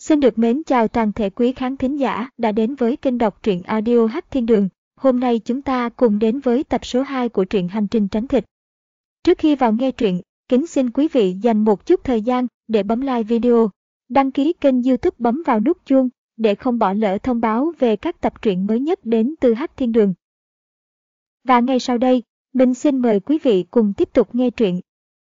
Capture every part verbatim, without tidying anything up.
Xin được mến chào toàn thể quý khán thính giả đã đến với kênh đọc truyện audio Hắc Thiên Đường. Hôm nay chúng ta cùng đến với tập số hai của truyện Hành trình tránh thịt. Trước khi vào nghe truyện, kính xin quý vị dành một chút thời gian để bấm like video, đăng ký kênh YouTube, bấm vào nút chuông để không bỏ lỡ thông báo về các tập truyện mới nhất đến từ Hắc Thiên Đường. Và ngay sau đây, mình xin mời quý vị cùng tiếp tục nghe truyện.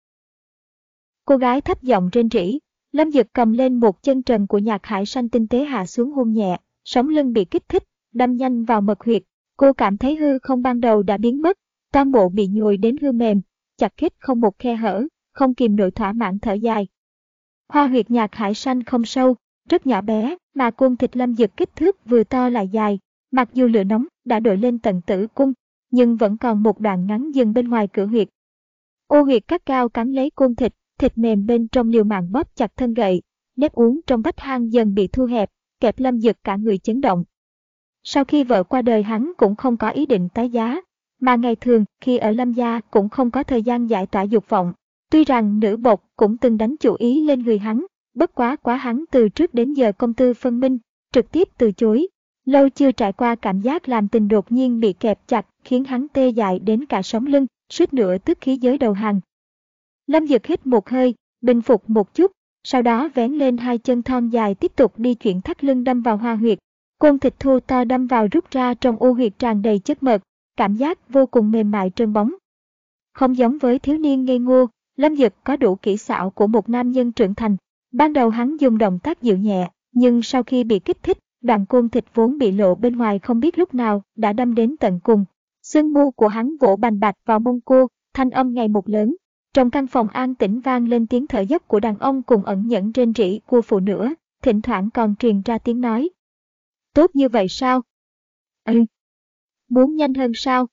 Cô gái thấp giọng rên rỉ. Lâm Dực cầm lên một chân trần của Nhạc Hải Sanh tinh tế hạ xuống hôn nhẹ, sống lưng bị kích thích, đâm nhanh vào mật huyệt. Cô cảm thấy hư không ban đầu đã biến mất, toàn bộ bị nhồi đến hư mềm, chặt khít không một khe hở, không kìm nổi thỏa mãn thở dài. Hoa huyệt Nhạc Hải Sanh không sâu, rất nhỏ bé, mà cung thịt Lâm Dực kích thước vừa to lại dài. Mặc dù lửa nóng đã đội lên tận tử cung, nhưng vẫn còn một đoạn ngắn dừng bên ngoài cửa huyệt. Ô huyệt cắt cao cắn lấy cung thịt. Thịt mềm bên trong liều mạng bóp chặt thân gậy, nếp uốn trong vách hang dần bị thu hẹp, kẹp Lâm Dực cả người chấn động. Sau khi vợ qua đời hắn cũng không có ý định tái giá, mà ngày thường khi ở Lâm gia cũng không có thời gian giải tỏa dục vọng. Tuy rằng nữ bộc cũng từng đánh chủ ý lên người hắn, bất quá quá hắn từ trước đến giờ công tư phân minh, trực tiếp từ chối. Lâu chưa trải qua cảm giác làm tình đột nhiên bị kẹp chặt khiến hắn tê dại đến cả sống lưng, suýt nữa tức khí giới đầu hàng. Lâm Dực hít một hơi, bình phục một chút, sau đó vén lên hai chân thon dài tiếp tục đi chuyển thắt lưng đâm vào hoa huyệt. Côn thịt thô to đâm vào rút ra trong ô huyệt tràn đầy chất mật, cảm giác vô cùng mềm mại trơn bóng. Không giống với thiếu niên ngây ngô, Lâm Dực có đủ kỹ xảo của một nam nhân trưởng thành. Ban đầu hắn dùng động tác dịu nhẹ, nhưng sau khi bị kích thích, đoạn côn thịt vốn bị lộ bên ngoài không biết lúc nào đã đâm đến tận cùng. Xương mu của hắn vỗ bành bạch vào mông cô, thanh âm ngày một lớn. Trong căn phòng an tĩnh vang lên tiếng thở dốc của đàn ông cùng ẩn nhẫn rên rỉ của phụ nữ, thỉnh thoảng còn truyền ra tiếng nói. Tốt như vậy sao? Ừ. Muốn nhanh hơn sao?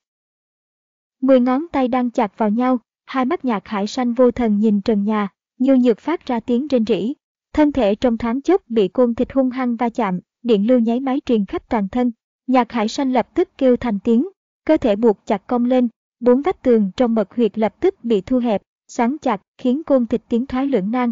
Mười ngón tay đang chặt vào nhau, hai mắt Nhạc Hải Sanh vô thần nhìn trần nhà, như nhược phát ra tiếng rên rỉ. Thân thể trong thoáng chốc bị côn thịt hung hăng va chạm, điện lưu nháy máy truyền khắp toàn thân. Nhạc Hải Sanh lập tức kêu thành tiếng, cơ thể buộc chặt cong lên, bốn vách tường trong mật huyệt lập tức bị thu hẹp, xoắn chặt khiến côn thịt tiến thoái lưỡng nan.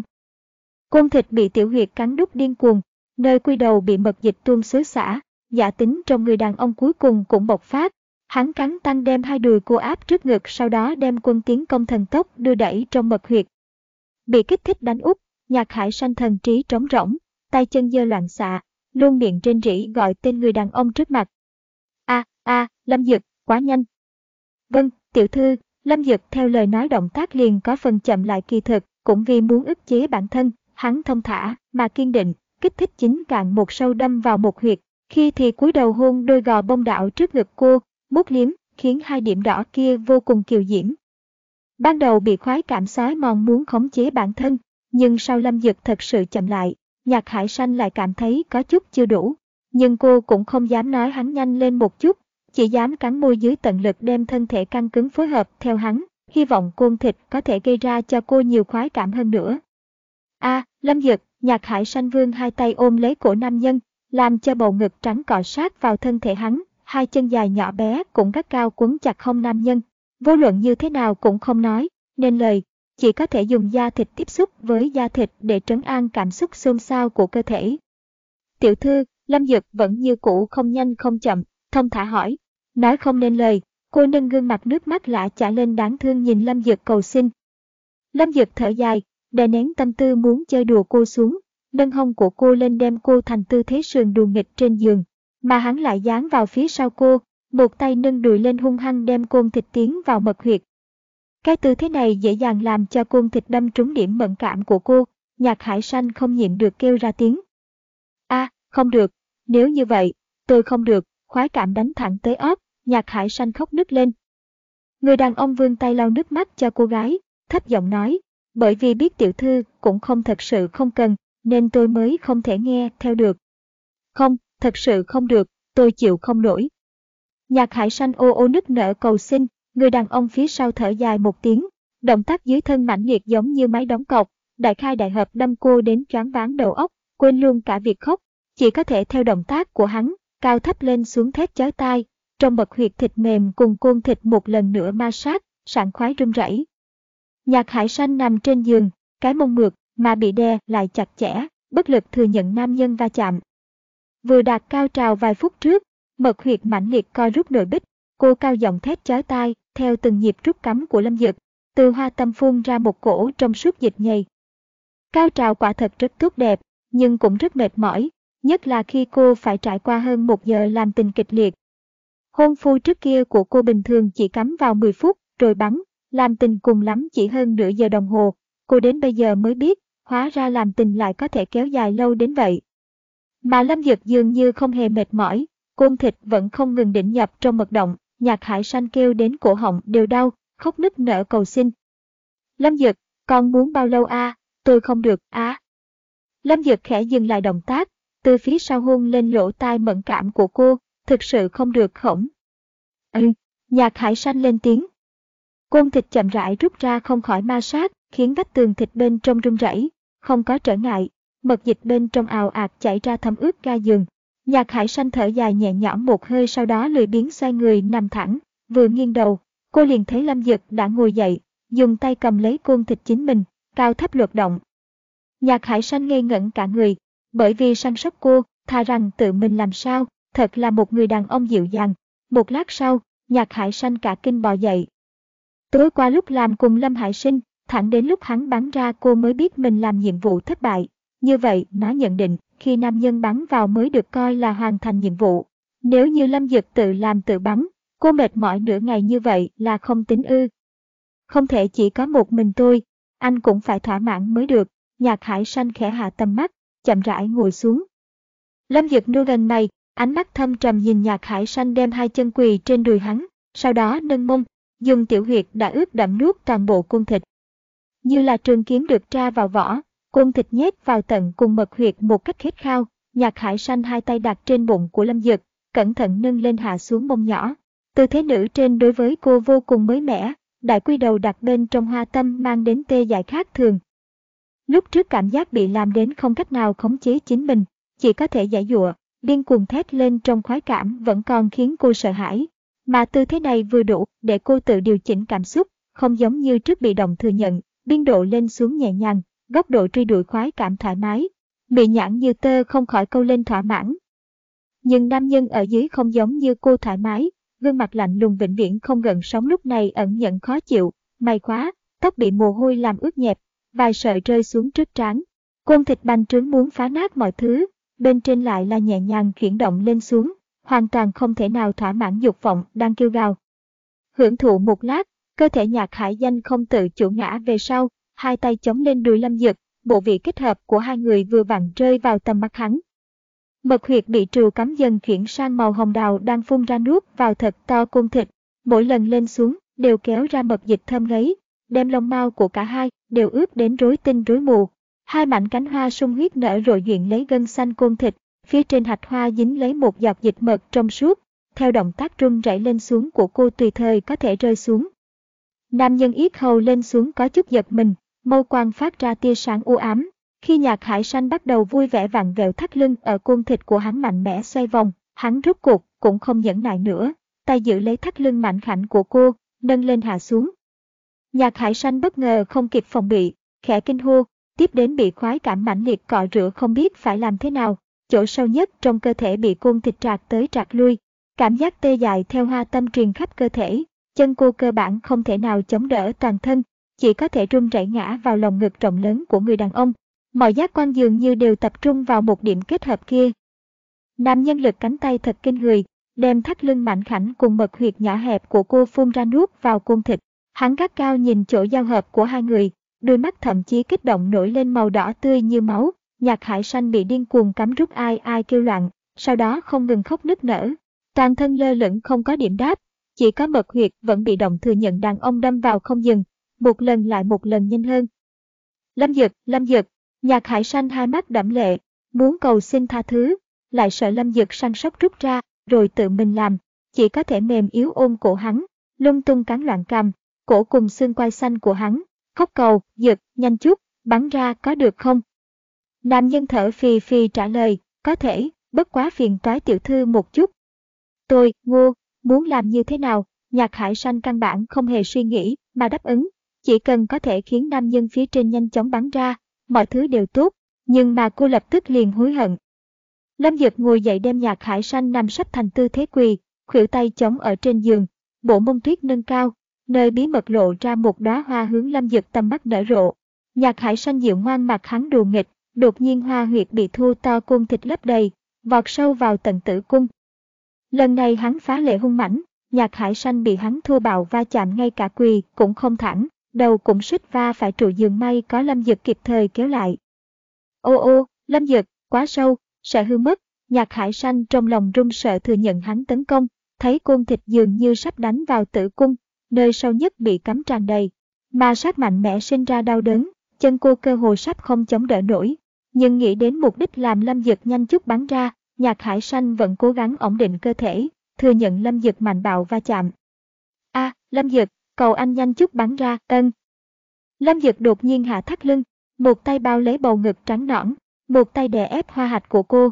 Côn thịt bị tiểu huyệt cắn đúc điên cuồng, nơi quy đầu bị mật dịch tuôn xối xả, dạ tính trong người đàn ông cuối cùng cũng bộc phát. Hắn cắn tăng đem hai đùi cô áp trước ngực, sau đó đem quân tiến công thần tốc đưa đẩy trong mật huyệt. Bị kích thích đánh úp, Nhạc Hải Sanh thần trí trống rỗng, tay chân giơ loạn xạ, luôn miệng rên rỉ gọi tên người đàn ông trước mặt. A, a, Lâm Dực, quá nhanh. Vâng, tiểu thư. Lâm Dực theo lời nói động tác liền có phần chậm lại, kỳ thực, cũng vì muốn ức chế bản thân, hắn thông thả mà kiên định, kích thích chính cạn một sâu đâm vào một huyệt, khi thì cúi đầu hôn đôi gò bông đảo trước ngực cô, mút liếm, khiến hai điểm đỏ kia vô cùng kiều diễm. Ban đầu bị khoái cảm xói mòn muốn khống chế bản thân, nhưng sau Lâm Dực thật sự chậm lại, Nhạc Hải Sanh lại cảm thấy có chút chưa đủ, nhưng cô cũng không dám nói hắn nhanh lên một chút. Chỉ dám cắn môi dưới tận lực đem thân thể căng cứng phối hợp theo hắn, hy vọng côn thịt có thể gây ra cho cô nhiều khoái cảm hơn nữa. A, à, Lâm Dực, Nhạc Hải Sanh vươn hai tay ôm lấy cổ nam nhân, làm cho bầu ngực trắng cọ sát vào thân thể hắn, hai chân dài nhỏ bé cũng gắt cao quấn chặt hông nam nhân. Vô luận như thế nào cũng không nói nên lời, chỉ có thể dùng da thịt tiếp xúc với da thịt để trấn an cảm xúc xôn xao của cơ thể. Tiểu thư, Lâm Dực vẫn như cũ không nhanh không chậm, thông thả hỏi. Nói không nên lời, cô nâng gương mặt nước mắt lã chả lên đáng thương nhìn Lâm Dực cầu xin. Lâm Dực thở dài, đè nén tâm tư muốn chơi đùa cô xuống, nâng hông của cô lên đem cô thành tư thế sườn đùa nghịch trên giường, mà hắn lại dán vào phía sau cô, một tay nâng đùi lên hung hăng đem côn thịt tiến vào mật huyệt. Cái tư thế này dễ dàng làm cho côn thịt đâm trúng điểm mẫn cảm của cô. Nhạc Hải Sanh không nhịn được kêu ra tiếng. A, à, không được, nếu như vậy, tôi không được. Khoái cảm đánh thẳng tới óc, Nhạc Hải Sanh khóc nức lên. Người đàn ông vươn tay lau nước mắt cho cô gái, thấp giọng nói, bởi vì biết tiểu thư cũng không thật sự không cần, nên tôi mới không thể nghe theo được. Không, thật sự không được, tôi chịu không nổi. Nhạc Hải Sanh ô ô nức nở cầu xin, người đàn ông phía sau thở dài một tiếng, động tác dưới thân mãnh liệt giống như máy đóng cọc, đại khai đại hợp đâm cô đến choáng váng đầu óc, quên luôn cả việc khóc, chỉ có thể theo động tác của hắn. Cao thấp lên xuống thét chói tai, trong mật huyệt thịt mềm cùng côn thịt một lần nữa ma sát, sảng khoái rung rẩy. Nhạc Hải Sanh nằm trên giường, cái mông mượt mà bị đè lại chặt chẽ, bất lực thừa nhận nam nhân va chạm. Vừa đạt cao trào vài phút trước, mật huyệt mãnh liệt co rút nội bích, cô cao giọng thét chói tai, theo từng nhịp rút cắm của Lâm Dực, từ hoa tâm phun ra một cổ trong suốt dịch nhầy. Cao trào quả thật rất tốt đẹp, nhưng cũng rất mệt mỏi, nhất là khi cô phải trải qua hơn một giờ làm tình kịch liệt. Hôn phu trước kia của cô bình thường chỉ cắm vào mười phút, rồi bắn, làm tình cùng lắm chỉ hơn nửa giờ đồng hồ. Cô đến bây giờ mới biết, hóa ra làm tình lại có thể kéo dài lâu đến vậy. Mà Lâm Dực dường như không hề mệt mỏi, côn thịt vẫn không ngừng đỉnh nhập trong mật động, Nhạc Hải Sanh kêu đến cổ họng đều đau, khóc nức nở cầu xin. Lâm Dực, con muốn bao lâu a? À? Tôi không được, á. À. Lâm Dực khẽ dừng lại động tác, từ phía sau hôn lên lỗ tai mẫn cảm của cô, thực sự không được khổng. Ừ, Nhạc Hải Sanh lên tiếng. Côn thịt chậm rãi rút ra không khỏi ma sát, khiến vách tường thịt bên trong rung rẩy, không có trở ngại, mật dịch bên trong ào ạt chảy ra thấm ướt ga giường. Nhạc Hải Sanh thở dài nhẹ nhõm một hơi, sau đó lười biếng xoay người nằm thẳng, vừa nghiêng đầu, cô liền thấy Lâm Dực đã ngồi dậy, dùng tay cầm lấy côn thịt chính mình, cao thấp luật động. Nhạc Hải Sanh ngây ngẩn cả người, bởi vì săn sóc cô, thà rằng tự mình làm sao, thật là một người đàn ông dịu dàng. Một lát sau, Nhạc Hải Sanh cả kinh bò dậy. Tối qua lúc làm cùng Lâm Hải Sinh, thẳng đến lúc hắn bắn ra cô mới biết mình làm nhiệm vụ thất bại. Như vậy, nó nhận định, khi nam nhân bắn vào mới được coi là hoàn thành nhiệm vụ. Nếu như Lâm Dực tự làm tự bắn, cô mệt mỏi nửa ngày như vậy là không tính ư. Không thể chỉ có một mình tôi, anh cũng phải thỏa mãn mới được. Nhạc Hải Sanh khẽ hạ tầm mắt, chậm rãi ngồi xuống. Lâm Dực nô gần mày, ánh mắt thâm trầm nhìn Nhạc Hải Sanh đem hai chân quỳ trên đùi hắn, sau đó nâng mông, dùng tiểu huyệt đã ướt đẫm nuốt toàn bộ côn thịt. Như là trường kiếm được tra vào vỏ, côn thịt nhét vào tận cùng mật huyệt một cách khát khao. Nhạc Hải Sanh hai tay đặt trên bụng của Lâm Dực, cẩn thận nâng lên hạ xuống mông nhỏ. Tư thế nữ trên đối với cô vô cùng mới mẻ, đại quy đầu đặt bên trong hoa tâm mang đến tê dại khác thường. Lúc trước cảm giác bị làm đến không cách nào khống chế chính mình, chỉ có thể giãy giụa, điên cuồng thét lên trong khoái cảm vẫn còn khiến cô sợ hãi. Mà tư thế này vừa đủ để cô tự điều chỉnh cảm xúc, không giống như trước bị động thừa nhận, biên độ lên xuống nhẹ nhàng, góc độ truy đuổi khoái cảm thoải mái. Mị nhãn như tơ không khỏi câu lên thỏa mãn. Nhưng nam nhân ở dưới không giống như cô thoải mái, gương mặt lạnh lùng vĩnh viễn không gợn sóng lúc này ẩn nhận khó chịu, may quá, tóc bị mồ hôi làm ướt nhẹp, vài sợi rơi xuống trước trán. Côn thịt bành trướng muốn phá nát mọi thứ, bên trên lại là nhẹ nhàng chuyển động lên xuống, hoàn toàn không thể nào thỏa mãn dục vọng đang kêu gào. Hưởng thụ một lát, cơ thể Nhạc Hải Danh không tự chủ ngã về sau, hai tay chống lên đùi Lâm Dực, bộ vị kết hợp của hai người vừa vặn rơi vào tầm mắt hắn. Mật huyệt bị trù cắm dần chuyển sang màu hồng đào đang phun ra nuốt vào thật to côn thịt, mỗi lần lên xuống đều kéo ra mật dịch thơm ngấy, đem lông mao của cả hai đều ướt đến rối tinh rối mù. Hai mảnh cánh hoa sung huyết nở rộ duyện lấy gân xanh côn thịt, phía trên hạch hoa dính lấy một giọt dịch mật trong suốt, theo động tác run rẩy lên xuống của cô tùy thời có thể rơi xuống. Nam nhân yết hầu lên xuống có chút giật mình, mâu quang phát ra tia sáng u ám. Khi Nhạc Hải Sanh bắt đầu vui vẻ vặn vẹo thắt lưng ở côn thịt của hắn mạnh mẽ xoay vòng, hắn rút cuộc cũng không nhẫn nại nữa, tay giữ lấy thắt lưng mảnh khảnh của cô, nâng lên hạ xuống. Nhạc Hải Sanh bất ngờ không kịp phòng bị, khẽ kinh hô, tiếp đến bị khoái cảm mãnh liệt cọ rửa không biết phải làm thế nào, chỗ sâu nhất trong cơ thể bị côn thịt trạc tới trạc lui, cảm giác tê dại theo hoa tâm truyền khắp cơ thể, chân cô cơ bản không thể nào chống đỡ toàn thân, chỉ có thể run rẩy ngã vào lồng ngực rộng lớn của người đàn ông. Mọi giác quan dường như đều tập trung vào một điểm kết hợp kia. Nam nhân lực cánh tay thật kinh người, đem thắt lưng mảnh khảnh cùng mật huyệt nhỏ hẹp của cô phun ra nuốt vào côn thịt. Hắn gắt cao nhìn chỗ giao hợp của hai người, đôi mắt thậm chí kích động nổi lên màu đỏ tươi như máu. Nhạc Hải Sanh bị điên cuồng cắm rút ai ai kêu loạn, sau đó không ngừng khóc nức nở. Toàn thân lơ lửng không có điểm đáp, chỉ có mật huyệt vẫn bị động thừa nhận đàn ông đâm vào không dừng, một lần lại một lần nhanh hơn. Lâm Dực, Lâm Dực. Nhạc Hải Sanh hai mắt đẫm lệ, muốn cầu xin tha thứ, lại sợ Lâm Dực săn sóc rút ra, rồi tự mình làm, chỉ có thể mềm yếu ôm cổ hắn, lung tung cắn loạn cằm, cổ cùng xương quai xanh của hắn, khóc cầu, Dực, nhanh chút, bắn ra có được không? Nam nhân thở phì phì trả lời, có thể, bất quá phiền toái tiểu thư một chút. Tôi, ngu, muốn làm như thế nào? Nhạc Hải Sanh căn bản không hề suy nghĩ mà đáp ứng, chỉ cần có thể khiến nam nhân phía trên nhanh chóng bắn ra, mọi thứ đều tốt, nhưng mà cô lập tức liền hối hận. Lâm Dực ngồi dậy đem Nhạc Hải Sanh nằm sấp thành tư thế quỳ, khuỷu tay chống ở trên giường, bộ mông tuyết nâng cao, nơi bí mật lộ ra một đóa hoa hướng Lâm Dực tầm mắt nở rộ. Nhạc Hải Sanh dịu ngoan mặt hắn đùa nghịch, đột nhiên hoa huyệt bị thu to cung thịt lấp đầy, vọt sâu vào tận tử cung. Lần này hắn phá lệ hung mãnh, Nhạc Hải Sanh bị hắn thô bạo va chạm ngay cả quỳ cũng không thẳng, đầu cũng suýt va phải trụ giường, may có Lâm Dực kịp thời kéo lại. Ô ô, Lâm Dực, quá sâu, sợ hư mất. Nhạc Hải Sanh trong lòng run sợ thừa nhận hắn tấn công, thấy cung thịt dường như sắp đánh vào tử cung, nơi sâu nhất bị cắm tràn đầy, mà sát mạnh mẽ sinh ra đau đớn, chân cô cơ hồ sắp không chống đỡ nổi. Nhưng nghĩ đến mục đích làm Lâm Dực nhanh chút bắn ra, Nhạc Hải Sanh vẫn cố gắng ổn định cơ thể, thừa nhận Lâm Dực mạnh bạo va chạm. A, à, Lâm Dực, cầu anh nhanh chút bắn ra, ân. Lâm Dực đột nhiên hạ thắt lưng, một tay bao lấy bầu ngực trắng nõn, một tay đè ép hoa hạch của cô.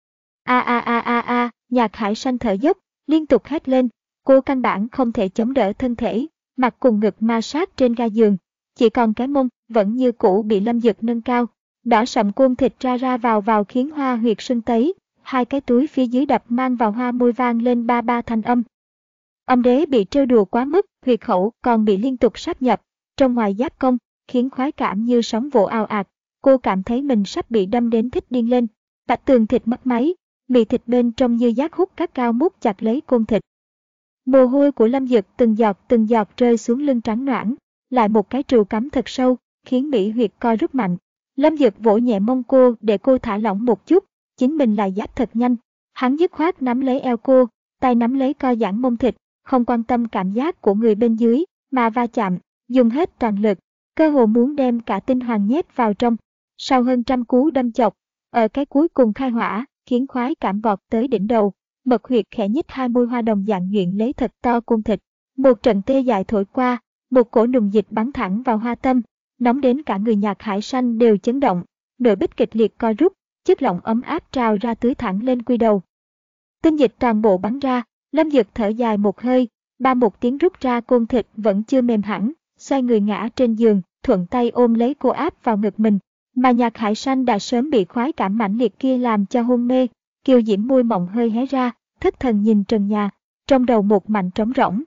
A a a a a, Nhạc Hải Sanh thở dốc, liên tục hét lên, cô căn bản không thể chống đỡ thân thể, mặt cùng ngực ma sát trên ga giường, chỉ còn cái mông vẫn như cũ bị Lâm Dực nâng cao, đỏ sậm cung thịt ra ra vào vào khiến hoa huyệt sưng tấy, hai cái túi phía dưới đập mang vào hoa môi vang lên ba ba thanh âm. Âm đế bị trêu đùa quá mức, huyệt khẩu còn bị liên tục sáp nhập, trong ngoài giáp công, khiến khoái cảm như sóng vỗ ào ạt, cô cảm thấy mình sắp bị đâm đến thích điên lên, bạch tường thịt mất máy, mì thịt bên trong như giác hút cắt cao mút chặt lấy cung thịt. Mồ hôi của Lâm Dực từng giọt từng giọt rơi xuống lưng trắng ноãn, lại một cái trù cắm thật sâu, khiến mỹ huyệt co rút mạnh. Lâm Dực vỗ nhẹ mông cô để cô thả lỏng một chút, chính mình lại giáp thật nhanh. Hắn dứt khoát nắm lấy eo cô, tay nắm lấy co giãn mông thịt, không quan tâm cảm giác của người bên dưới, mà va chạm, dùng hết toàn lực, cơ hồ muốn đem cả tinh hoàng nhét vào trong. Sau hơn trăm cú đâm chọc, ở cái cuối cùng khai hỏa, khiến khoái cảm vọt tới đỉnh đầu, mật huyệt khẽ nhích hai môi hoa đồng dạng nhuyễn lấy thật to cung thịt. Một trận tê dại thổi qua, một cổ nùng dịch bắn thẳng vào hoa tâm, nóng đến cả người Nhạc Hải Sanh đều chấn động, nội bích kịch liệt co rút, chất lỏng ấm áp trào ra tưới thẳng lên quy đầu. Tinh dịch toàn bộ bắn ra, Lâm Dực thở dài một hơi, ba một tiếng rút ra cung thịt vẫn chưa mềm hẳn, xoay người ngã trên giường, thuận tay ôm lấy cô áp vào ngực mình, mà Nhạc Hải Sanh đã sớm bị khoái cảm mãnh liệt kia làm cho hôn mê, kiều diễm môi mọng hơi hé ra, thất thần nhìn trần nhà, trong đầu một mảnh trống rỗng.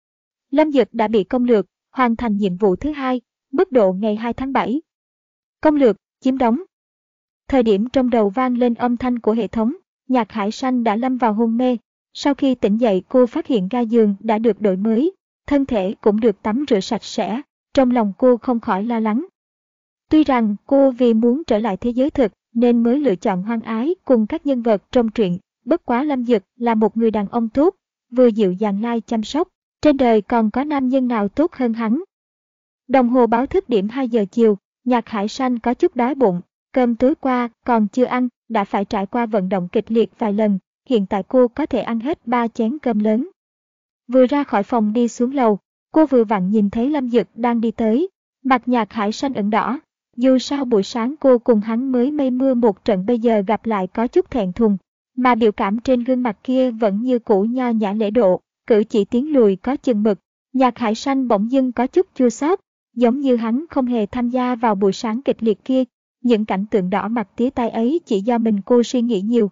Lâm Dực đã bị công lược, hoàn thành nhiệm vụ thứ hai, mức độ ngày hai tháng bảy. Công lược, chiếm đóng. Thời điểm trong đầu vang lên âm thanh của hệ thống, Nhạc Hải Sanh đã lâm vào hôn mê. Sau khi tỉnh dậy cô phát hiện ga giường đã được đổi mới, thân thể cũng được tắm rửa sạch sẽ, trong lòng cô không khỏi lo lắng. Tuy rằng cô vì muốn trở lại thế giới thực nên mới lựa chọn hoang ái cùng các nhân vật trong truyện, bất quá Lâm Dực là một người đàn ông tốt, vừa dịu dàng lai chăm sóc, trên đời còn có nam nhân nào tốt hơn hắn. Đồng hồ báo thức điểm hai giờ chiều, Nhạc Hải Sanh có chút đói bụng, cơm tối qua còn chưa ăn, đã phải trải qua vận động kịch liệt vài lần, hiện tại cô có thể ăn hết ba chén cơm lớn. Vừa ra khỏi phòng đi xuống lầu, cô vừa vặn nhìn thấy Lâm Dực đang đi tới, mặt Nhạc Hải Sanh ửng đỏ. Dù sao buổi sáng cô cùng hắn mới mây mưa một trận, bây giờ gặp lại có chút thẹn thùng, mà biểu cảm trên gương mặt kia vẫn như cũ nho nhã lễ độ, cử chỉ tiến lùi có chừng mực. Nhạc Hải Sanh bỗng dưng có chút chua xót, giống như hắn không hề tham gia vào buổi sáng kịch liệt kia, những cảnh tượng đỏ mặt tía tai ấy chỉ do mình cô suy nghĩ nhiều.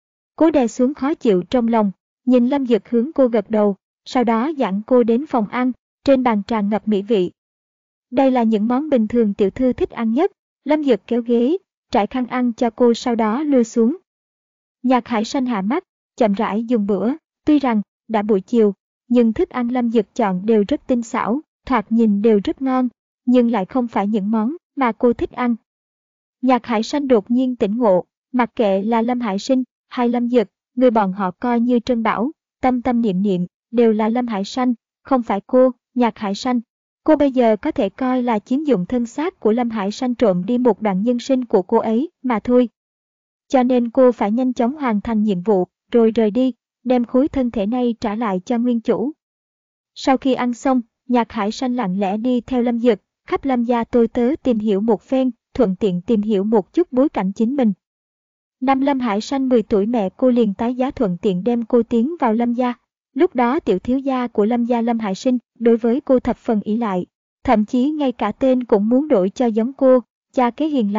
Cô đè xuống khó chịu trong lòng, nhìn Lâm Dực hướng cô gật đầu, sau đó dẫn cô đến phòng ăn, trên bàn tràn ngập mỹ vị. Đây là những món bình thường tiểu thư thích ăn nhất, Lâm Dực kéo ghế, trải khăn ăn cho cô sau đó lui xuống. Nhạc Hải Sanh hạ mắt, chậm rãi dùng bữa, tuy rằng đã buổi chiều, nhưng thức ăn Lâm Dực chọn đều rất tinh xảo, thoạt nhìn đều rất ngon, nhưng lại không phải những món mà cô thích ăn. Nhạc Hải Sanh đột nhiên tỉnh ngộ, mặc kệ là Lâm Hải Sinh hay Lâm Dực, người bọn họ coi như trân bảo, tâm tâm niệm niệm, đều là Lâm Hải Sanh, không phải cô, Nhạc Hải Sanh. Cô bây giờ có thể coi là chiếm dụng thân xác của Lâm Hải Sanh, trộm đi một đoạn nhân sinh của cô ấy mà thôi. Cho nên cô phải nhanh chóng hoàn thành nhiệm vụ, rồi rời đi, đem khối thân thể này trả lại cho nguyên chủ. Sau khi ăn xong, Nhạc Hải Sanh lặng lẽ đi theo Lâm Dực, khắp Lâm gia tôi tớ tìm hiểu một phen, thuận tiện tìm hiểu một chút bối cảnh chính mình. Năm Lâm Hải Sanh mười tuổi, mẹ cô liền tái giá thuận tiện đem cô tiến vào Lâm gia. Lúc đó tiểu thiếu gia của Lâm gia Lâm Hải Sinh đối với cô thập phần ỷ lại, thậm chí ngay cả tên cũng muốn đổi cho giống cô, cha kế hiền lành,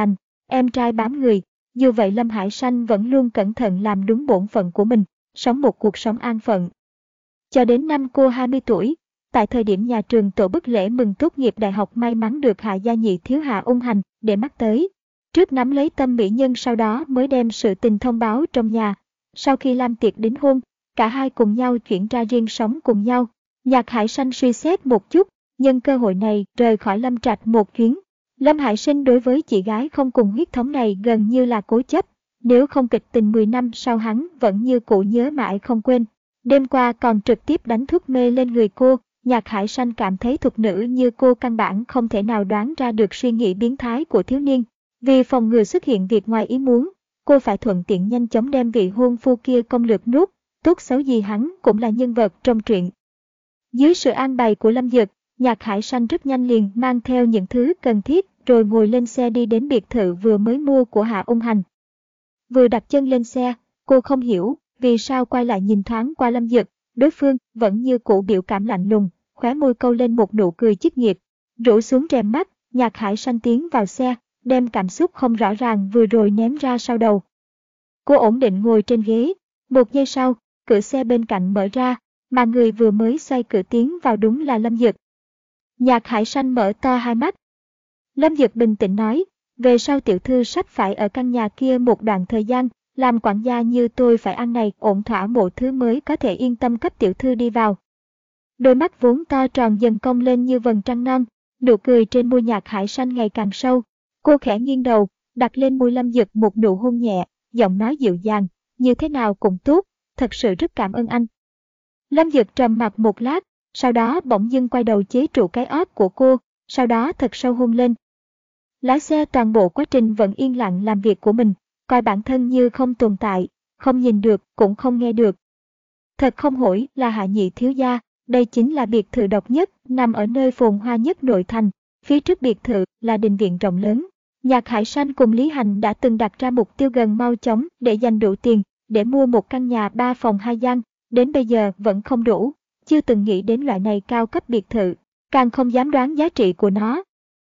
em trai bám người. Dù vậy Lâm Hải Sanh vẫn luôn cẩn thận làm đúng bổn phận của mình, sống một cuộc sống an phận. Cho đến năm cô hai mươi tuổi, tại thời điểm nhà trường tổ bức lễ mừng tốt nghiệp đại học, may mắn được Hạ gia nhị thiếu Hạ Ung Hành để mắt tới. Trước nắm lấy tâm mỹ nhân, sau đó mới đem sự tình thông báo trong nhà. Sau khi làm tiệc đính hôn, cả hai cùng nhau chuyển ra riêng sống cùng nhau. Nhạc Hải Sanh suy xét một chút, nhân cơ hội này rời khỏi Lâm Trạch một chuyến. Lâm Hải Sinh đối với chị gái không cùng huyết thống này gần như là cố chấp, nếu không kịch tình mười năm sau hắn vẫn như cũ nhớ mãi không quên. Đêm qua còn trực tiếp đánh thuốc mê lên người cô. Nhạc Hải Sanh cảm thấy thục nữ như cô căn bản không thể nào đoán ra được suy nghĩ biến thái của thiếu niên. Vì phòng ngừa xuất hiện việc ngoài ý muốn, cô phải thuận tiện nhanh chóng đem vị hôn phu kia công lược nuốt, tốt xấu gì hắn cũng là nhân vật trong truyện. Dưới sự an bài của Lâm Dực, Nhạc Hải Sanh rất nhanh liền mang theo những thứ cần thiết rồi ngồi lên xe đi đến biệt thự vừa mới mua của Hạ Ung Hành. Vừa đặt chân lên xe, cô không hiểu vì sao quay lại nhìn thoáng qua Lâm Dực, đối phương vẫn như cũ biểu cảm lạnh lùng, khóe môi câu lên một nụ cười chức nghiệp. Rũ xuống rèm mắt, Nhạc Hải Sanh tiến vào xe, đem cảm xúc không rõ ràng vừa rồi ném ra sau đầu. Cô ổn định ngồi trên ghế, một giây sau, cửa xe bên cạnh mở ra, mà người vừa mới xoay cửa tiến vào đúng là Lâm Dực. Nhạc Hải Sanh mở to hai mắt. Lâm Dực bình tĩnh nói, về sau tiểu thư sắp phải ở căn nhà kia một đoạn thời gian, làm quản gia như tôi phải ăn này ổn thỏa một thứ mới có thể yên tâm cấp tiểu thư đi vào. Đôi mắt vốn to tròn dần cong lên như vầng trăng non, nụ cười trên môi Nhạc Hải Sanh ngày càng sâu. Cô khẽ nghiêng đầu, đặt lên môi Lâm Dực một nụ hôn nhẹ, giọng nói dịu dàng, như thế nào cũng tốt, thật sự rất cảm ơn anh. Lâm Dực trầm mặc một lát, sau đó bỗng dưng quay đầu chế trụ cái ót của cô, sau đó thật sâu hôn lên. Lái xe toàn bộ quá trình vẫn yên lặng làm việc của mình, coi bản thân như không tồn tại, không nhìn được cũng không nghe được. Thật không hổ là Hạ nhị thiếu gia, đây chính là biệt thự độc nhất, nằm ở nơi phồn hoa nhất nội thành. Phía trước biệt thự là đình viện rộng lớn. Nhạc Hải Sanh cùng Lý Hành đã từng đặt ra mục tiêu gần mau chóng để dành đủ tiền để mua một căn nhà ba phòng hai gian, đến bây giờ vẫn không đủ, chưa từng nghĩ đến loại này cao cấp biệt thự, càng không dám đoán giá trị của nó.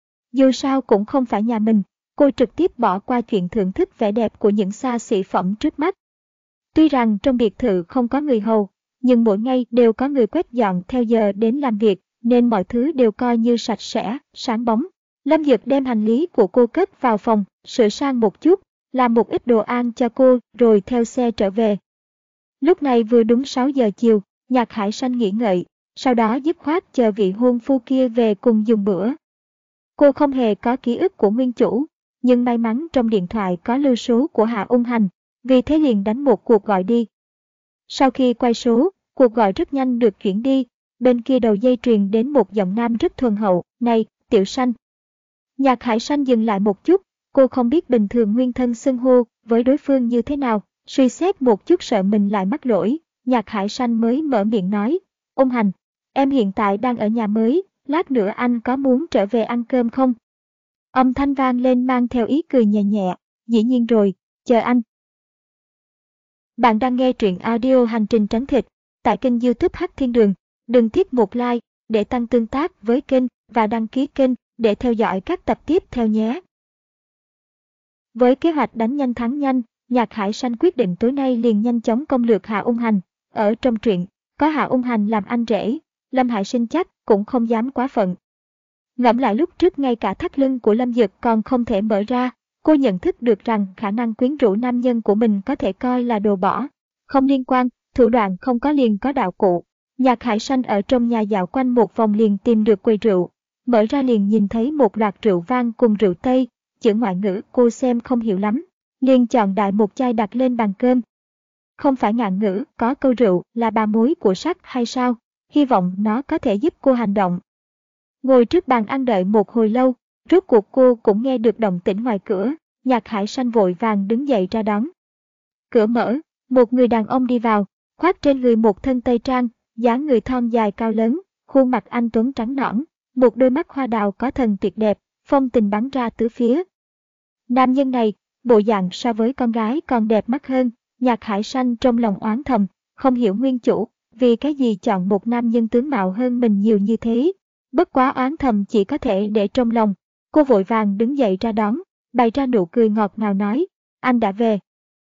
Dù sao cũng không phải nhà mình, cô trực tiếp bỏ qua chuyện thưởng thức vẻ đẹp của những xa xỉ phẩm trước mắt. Tuy rằng trong biệt thự không có người hầu, nhưng mỗi ngày đều có người quét dọn theo giờ đến làm việc, nên mọi thứ đều coi như sạch sẽ, sáng bóng. Lâm Dực đem hành lý của cô cất vào phòng, sửa sang một chút, làm một ít đồ ăn cho cô, rồi theo xe trở về. Lúc này vừa đúng sáu giờ chiều, Nhạc Hải Sanh nghỉ ngợi, sau đó dứt khoát chờ vị hôn phu kia về cùng dùng bữa. Cô không hề có ký ức của nguyên chủ, nhưng may mắn trong điện thoại có lưu số của Hạ Ung Hành, vì thế liền đánh một cuộc gọi đi. Sau khi quay số, cuộc gọi rất nhanh được chuyển đi, bên kia đầu dây truyền đến một giọng nam rất thuần hậu, này, Tiểu Sanh. Nhạc Hải Sanh dừng lại một chút, cô không biết bình thường nguyên thân xưng hô với đối phương như thế nào, suy xét một chút sợ mình lại mắc lỗi, Nhạc Hải Sanh mới mở miệng nói, Ung Hành, em hiện tại đang ở nhà mới, lát nữa anh có muốn trở về ăn cơm không? Âm thanh vang lên mang theo ý cười nhẹ nhẹ, dĩ nhiên rồi, chờ anh. Bạn đang nghe truyện audio Hành trình tránh thịt tại kênh YouTube Hắc Thiên Đường. Đừng tiếc một like để tăng tương tác với kênh và đăng ký kênh để theo dõi các tập tiếp theo nhé. Với kế hoạch đánh nhanh thắng nhanh, Nhạc Hải Sanh quyết định tối nay liền nhanh chóng công lược Hạ Ung Hành. Ở trong truyện, có Hạ Ung Hành làm anh rể, Lâm Hải Sinh chắc cũng không dám quá phận. Ngẫm lại lúc trước ngay cả thắt lưng của Lâm Dực còn không thể mở ra, cô nhận thức được rằng khả năng quyến rũ nam nhân của mình có thể coi là đồ bỏ. Không liên quan, thủ đoạn không có liền có đạo cụ. Nhạc Hải Sanh ở trong nhà dạo quanh một vòng liền tìm được quầy rượu, mở ra liền nhìn thấy một loạt rượu vang cùng rượu Tây, chữ ngoại ngữ cô xem không hiểu lắm, liền chọn đại một chai đặt lên bàn cơm. Không phải ngạn ngữ có câu rượu là ba mối của sắc hay sao, hy vọng nó có thể giúp cô hành động. Ngồi trước bàn ăn đợi một hồi lâu, rốt cuộc cô cũng nghe được động tĩnh ngoài cửa, Nhạc Hải Sanh vội vàng đứng dậy ra đón. Cửa mở, một người đàn ông đi vào, khoác trên người một thân tây trang, dáng người thon dài cao lớn, khuôn mặt anh tuấn trắng nõn, một đôi mắt hoa đào có thần tuyệt đẹp, phong tình bắn ra tứ phía. Nam nhân này, bộ dạng so với con gái còn đẹp mắt hơn, Nhạc Hải Sanh trong lòng oán thầm, không hiểu nguyên chủ, vì cái gì chọn một nam nhân tướng mạo hơn mình nhiều như thế. Bất quá oán thầm chỉ có thể để trong lòng, cô vội vàng đứng dậy ra đón, bày ra nụ cười ngọt ngào nói, anh đã về.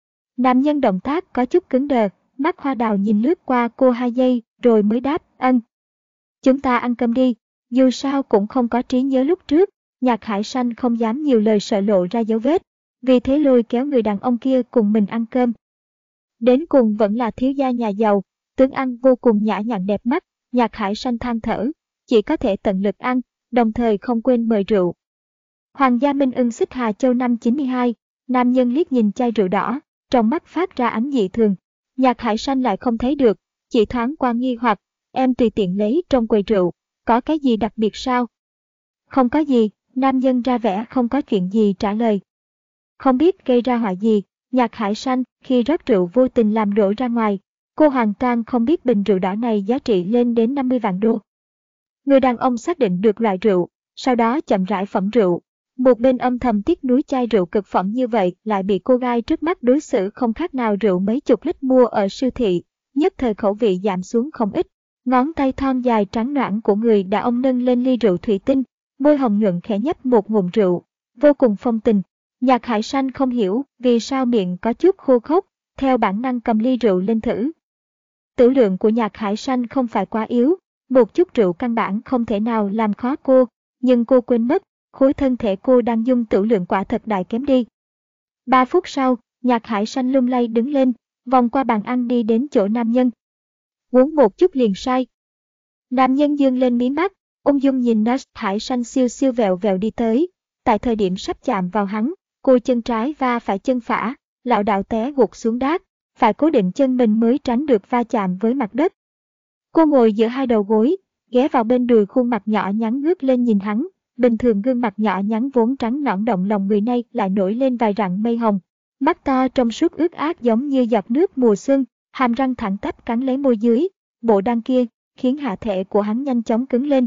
Nam nhân động tác có chút cứng đờ, mắt hoa đào nhìn lướt qua cô hai giây rồi mới đáp, ân. Chúng ta ăn cơm đi, dù sao cũng không có trí nhớ lúc trước. Nhạc Hải Sanh không dám nhiều lời sợ lộ ra dấu vết, vì thế lôi kéo người đàn ông kia cùng mình ăn cơm. Đến cùng vẫn là thiếu gia nhà giàu, tướng ăn vô cùng nhã nhặn đẹp mắt. Nhạc Hải Sanh than thở, chỉ có thể tận lực ăn, đồng thời không quên mời rượu. Hoàng gia Minh Ưng Xích Hà Châu năm chín mươi hai, nam nhân liếc nhìn chai rượu đỏ, trong mắt phát ra ánh dị thường. Nhạc Hải Sanh lại không thấy được, chỉ thoáng qua nghi hoặc, em tùy tiện lấy trong quầy rượu, có cái gì đặc biệt sao? Không có gì, nam nhân ra vẻ không có chuyện gì trả lời. Không biết gây ra họa gì, Nhạc Hải Sanh khi rót rượu vô tình làm đổ ra ngoài. Cô hoàn toàn không biết bình rượu đỏ này giá trị lên đến năm mươi vạn đô. Người đàn ông xác định được loại rượu, sau đó chậm rãi phẩm rượu. Một bên âm thầm tiếc nuối chai rượu cực phẩm như vậy lại bị cô gái trước mắt đối xử không khác nào rượu mấy chục lít mua ở siêu thị, nhất thời khẩu vị giảm xuống không ít. Ngón tay thon dài trắng nõn của người đàn ông nâng lên ly rượu thủy tinh, môi hồng nhuận khẽ nhấp một ngụm rượu, vô cùng phong tình. Nhạc Hải Sanh không hiểu vì sao miệng có chút khô khốc, theo bản năng cầm ly rượu lên thử. Tử lượng của Nhạc Hải Sanh không phải quá yếu, một chút rượu căn bản không thể nào làm khó cô, nhưng cô quên mất, khối thân thể cô đang dung tử lượng quả thật đại kém đi. Ba phút sau, Nhạc Hải Sanh lung lay đứng lên, vòng qua bàn ăn đi đến chỗ nam nhân. Uống một chút liền say. Nam nhân dương lên mí mắt, ung dung nhìn Nhạc Hải Sanh siêu siêu vẹo vẹo đi tới. Tại thời điểm sắp chạm vào hắn, cô chân trái va phải chân phải, lảo đảo té gục xuống đát, phải cố định chân mình mới tránh được va chạm với mặt đất. Cô ngồi giữa hai đầu gối, ghé vào bên đùi, khuôn mặt nhỏ nhắn ngước lên nhìn hắn. Bình thường gương mặt nhỏ nhắn vốn trắng nõn động lòng người này lại nổi lên vài rặng mây hồng. Mắt to trong suốt ướt át giống như giọt nước mùa xuân, hàm răng thẳng tắp cắn lấy môi dưới. Bộ đăng kia khiến hạ thể của hắn nhanh chóng cứng lên.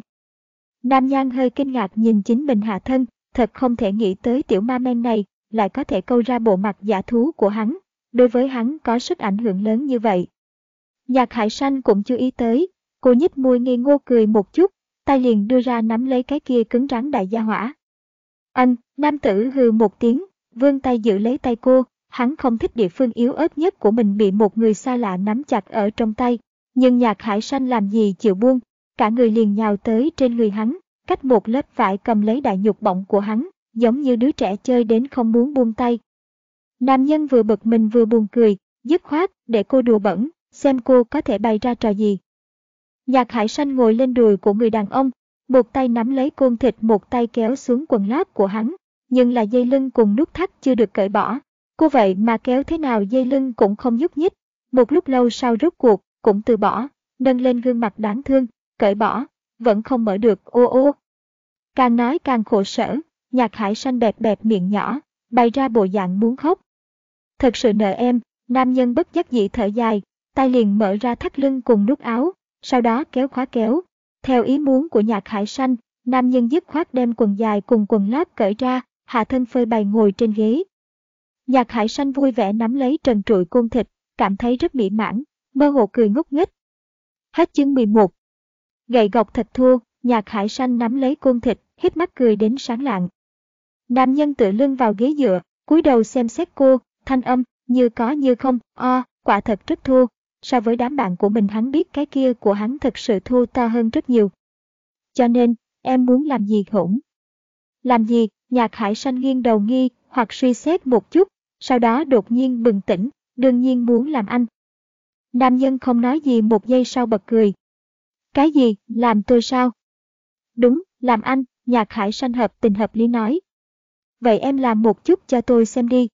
Nam Nhan hơi kinh ngạc nhìn chính mình hạ thân, thật không thể nghĩ tới tiểu ma men này lại có thể câu ra bộ mặt giả thú của hắn. Đối với hắn có sức ảnh hưởng lớn như vậy. Nhạc Hải Sanh cũng chú ý tới, cô nhếch môi ngây ngô cười một chút, tay liền đưa ra nắm lấy cái kia cứng rắn đại gia hỏa. Anh, nam tử hừ một tiếng, vươn tay giữ lấy tay cô, hắn không thích địa phương yếu ớt nhất của mình bị một người xa lạ nắm chặt ở trong tay, nhưng Nhạc Hải Sanh làm gì chịu buông, cả người liền nhào tới trên người hắn, cách một lớp vải cầm lấy đại nhục bọng của hắn, giống như đứa trẻ chơi đến không muốn buông tay. Nam nhân vừa bực mình vừa buồn cười, dứt khoát để cô đùa bẩn, xem cô có thể bày ra trò gì. Nhạc Hải Sanh ngồi lên đùi của người đàn ông, một tay nắm lấy côn thịt, một tay kéo xuống quần lót của hắn, nhưng là dây lưng cùng nút thắt chưa được cởi bỏ. Cô vậy mà kéo thế nào dây lưng cũng không nhúc nhích, một lúc lâu sau rốt cuộc cũng từ bỏ, nâng lên gương mặt đáng thương, cởi bỏ, vẫn không mở được, ô ô. Càng nói càng khổ sở, Nhạc Hải Sanh bẹp bẹp miệng nhỏ, bày ra bộ dạng muốn khóc. Thật sự nợ em, nam nhân bất đắc dĩ thở dài, tay liền mở ra thắt lưng cùng nút áo, sau đó kéo khóa kéo. Theo ý muốn của Nhạc Hải Sanh, nam nhân dứt khoát đem quần dài cùng quần lót cởi ra, hạ thân phơi bày ngồi trên ghế. Nhạc Hải Sanh vui vẻ nắm lấy trần trụi côn thịt, cảm thấy rất mỹ mãn, mơ hồ cười ngốc nghếch. Hết chương mười một. Gậy gộc thật thô, Nhạc Hải Sanh nắm lấy côn thịt, híp mắt cười đến sáng lạng. Nam nhân tựa lưng vào ghế dựa, cúi đầu xem xét cô, thanh âm như có như không, o, quả thật rất thô. So với đám bạn của mình hắn biết cái kia của hắn thật sự thô to hơn rất nhiều. Cho nên, em muốn làm gì hỗn? Làm gì? Nhạc Hải Sanh nghiêng đầu nghi hoặc suy xét một chút, sau đó đột nhiên bừng tỉnh, đương nhiên muốn làm anh. Nam nhân không nói gì, một giây sau bật cười. Cái gì? Làm tôi sao? Đúng, làm anh, Nhạc Hải Sanh hợp tình hợp lý nói. Vậy em làm một chút cho tôi xem đi.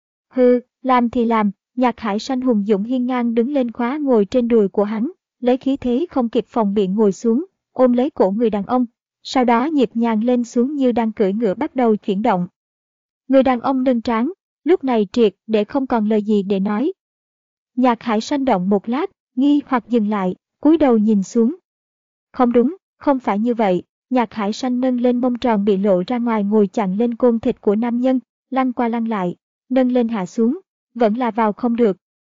Hừ, làm thì làm. Nhạc Hải Sanh hùng dũng hiên ngang đứng lên, khóa ngồi trên đùi của hắn, lấy khí thế không kịp phòng bị ngồi xuống, ôm lấy cổ người đàn ông, sau đó nhịp nhàng lên xuống như đang cưỡi ngựa bắt đầu chuyển động. Người đàn ông nâng trán, lúc này triệt để không còn lời gì để nói. Nhạc Hải Sanh động một lát, nghi hoặc dừng lại, cúi đầu nhìn xuống. Không đúng, không phải như vậy. Nhạc Hải Sanh nâng lên mông tròn bị lộ ra ngoài, ngồi chặn lên côn thịt của nam nhân, lăn qua lăn lại, nâng lên hạ xuống. Vẫn là vào không được.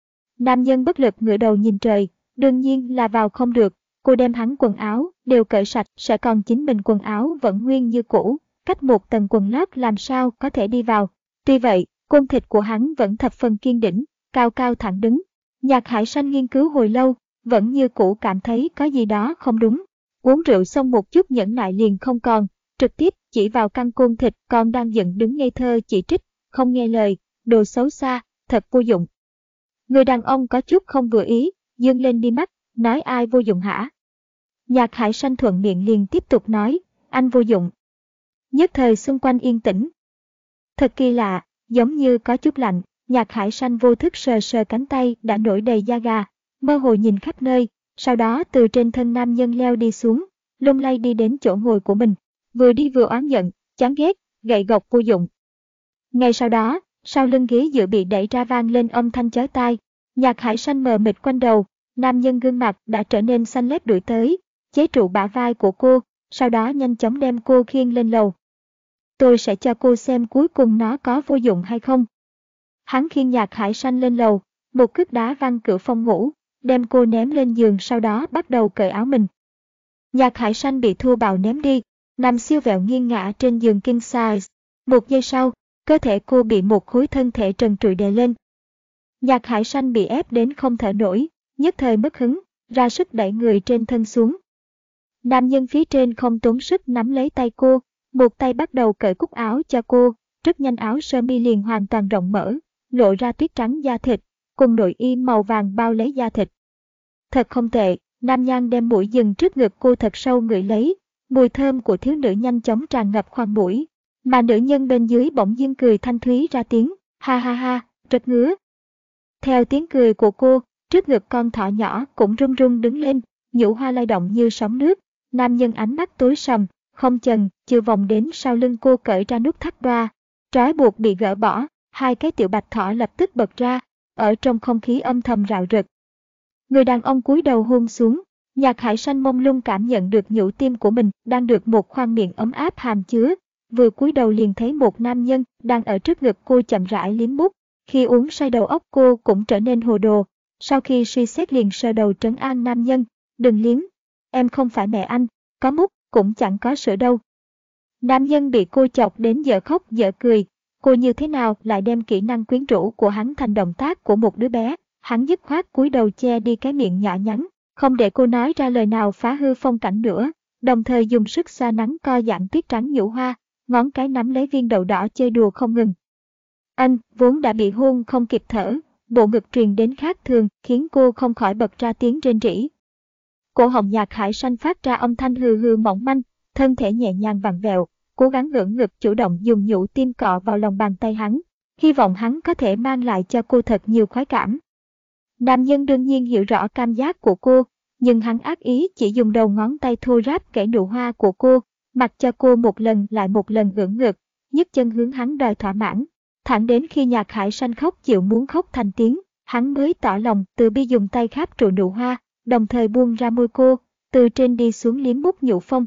Nam nhân bất lực ngửa đầu nhìn trời, đương nhiên là vào không được. Cô đem hắn quần áo đều cởi sạch, sẽ còn chính mình quần áo vẫn nguyên như cũ, cách một tầng quần lót làm sao có thể đi vào. Tuy vậy, côn thịt của hắn vẫn thập phần kiên đĩnh, cao cao thẳng đứng. Nhạc Hải Sanh nghiên cứu hồi lâu, vẫn như cũ cảm thấy có gì đó không đúng. Uống rượu xong một chút nhẫn nại liền không còn, trực tiếp chỉ vào căn côn thịt còn đang giận đứng ngây thơ chỉ trích, không nghe lời, đồ xấu xa, thật vô dụng. Người đàn ông có chút không vừa ý, dương lên đi mắt, nói ai vô dụng hả? Nhạc Hải Sanh thuận miệng liền tiếp tục nói, anh vô dụng. Nhất thời xung quanh yên tĩnh. Thật kỳ lạ, giống như có chút lạnh, Nhạc Hải Sanh vô thức sờ sờ cánh tay đã nổi đầy da gà, mơ hồ nhìn khắp nơi, sau đó từ trên thân nam nhân leo đi xuống, lung lay đi đến chỗ ngồi của mình, vừa đi vừa oán giận, chán ghét, gậy gộc vô dụng. Ngay sau đó, sau lưng ghế dựa bị đẩy ra vang lên âm thanh chói tai, Nhạc Hải Sanh mờ mịt quanh đầu, nam nhân gương mặt đã trở nên xanh lét đuổi tới, chế trụ bả vai của cô, sau đó nhanh chóng đem cô khiêng lên lầu. Tôi sẽ cho cô xem cuối cùng nó có vô dụng hay không. Hắn khiêng Nhạc Hải Sanh lên lầu, một cước đá văng cửa phòng ngủ, đem cô ném lên giường sau đó bắt đầu cởi áo mình. Nhạc Hải Sanh bị thua bạo ném đi, nằm siêu vẹo nghiêng ngã trên giường king size. Một giây sau, cơ thể cô bị một khối thân thể trần trụi đè lên. Nhạc Hải Sanh bị ép đến không thở nổi, nhất thời mất hứng, ra sức đẩy người trên thân xuống. Nam nhân phía trên không tốn sức nắm lấy tay cô, một tay bắt đầu cởi cúc áo cho cô, rất nhanh áo sơ mi liền hoàn toàn rộng mở, lộ ra tuyết trắng da thịt, cùng nội y màu vàng bao lấy da thịt. Thật không tệ, nam nhân đem mũi dừng trước ngực cô thật sâu ngửi lấy, mùi thơm của thiếu nữ nhanh chóng tràn ngập khoang mũi, mà nữ nhân bên dưới bỗng dưng cười thanh thúy ra tiếng, ha ha ha, rất ngứa. Theo tiếng cười của cô, trước ngực con thỏ nhỏ cũng run run đứng lên, nhũ hoa lay động như sóng nước, nam nhân ánh mắt tối sầm, không chần, chưa vòng đến sau lưng cô cởi ra nút thắt bra, trói buộc bị gỡ bỏ, hai cái tiểu bạch thỏ lập tức bật ra, ở trong không khí âm thầm rạo rực. Người đàn ông cúi đầu hôn xuống, Nhạc Hải Sanh mông lung cảm nhận được nhũ tim của mình đang được một khoang miệng ấm áp hàm chứa, vừa cúi đầu liền thấy một nam nhân đang ở trước ngực cô chậm rãi liếm mút, khi uống say đầu óc cô cũng trở nên hồ đồ, sau khi suy xét liền sờ đầu trấn an nam nhân, đừng liếm, em không phải mẹ anh, có mút cũng chẳng có sữa đâu. Nam nhân bị cô chọc đến dở khóc dở cười, cô như thế nào lại đem kỹ năng quyến rũ của hắn thành động tác của một đứa bé, hắn dứt khoát cúi đầu che đi cái miệng nhỏ nhắn, không để cô nói ra lời nào phá hư phong cảnh nữa, đồng thời dùng sức xoa nắng co giãn tuyết trắng nhũ hoa, ngón cái nắm lấy viên đậu đỏ chơi đùa không ngừng. Anh vốn đã bị hôn không kịp thở, bộ ngực truyền đến khác thường khiến cô không khỏi bật ra tiếng rên rỉ. Cổ họng Nhạc Hải Sanh phát ra âm thanh hừ hừ mỏng manh, thân thể nhẹ nhàng vặn vẹo, cố gắng ngưỡng ngực chủ động dùng nhũ tim cọ vào lòng bàn tay hắn, hy vọng hắn có thể mang lại cho cô thật nhiều khoái cảm. Nam nhân đương nhiên hiểu rõ cảm giác của cô, nhưng hắn ác ý chỉ dùng đầu ngón tay thô ráp kẻ nụ hoa của cô, mặc cho cô một lần lại một lần ưỡn ngực, nhấc chân hướng hắn đòi thỏa mãn. Thẳng đến khi Nhạc Hải Sanh khóc chịu muốn khóc thành tiếng, hắn mới tỏ lòng từ bi dùng tay kháp trụ nụ hoa, đồng thời buông ra môi cô, từ trên đi xuống liếm mút nhũ phong.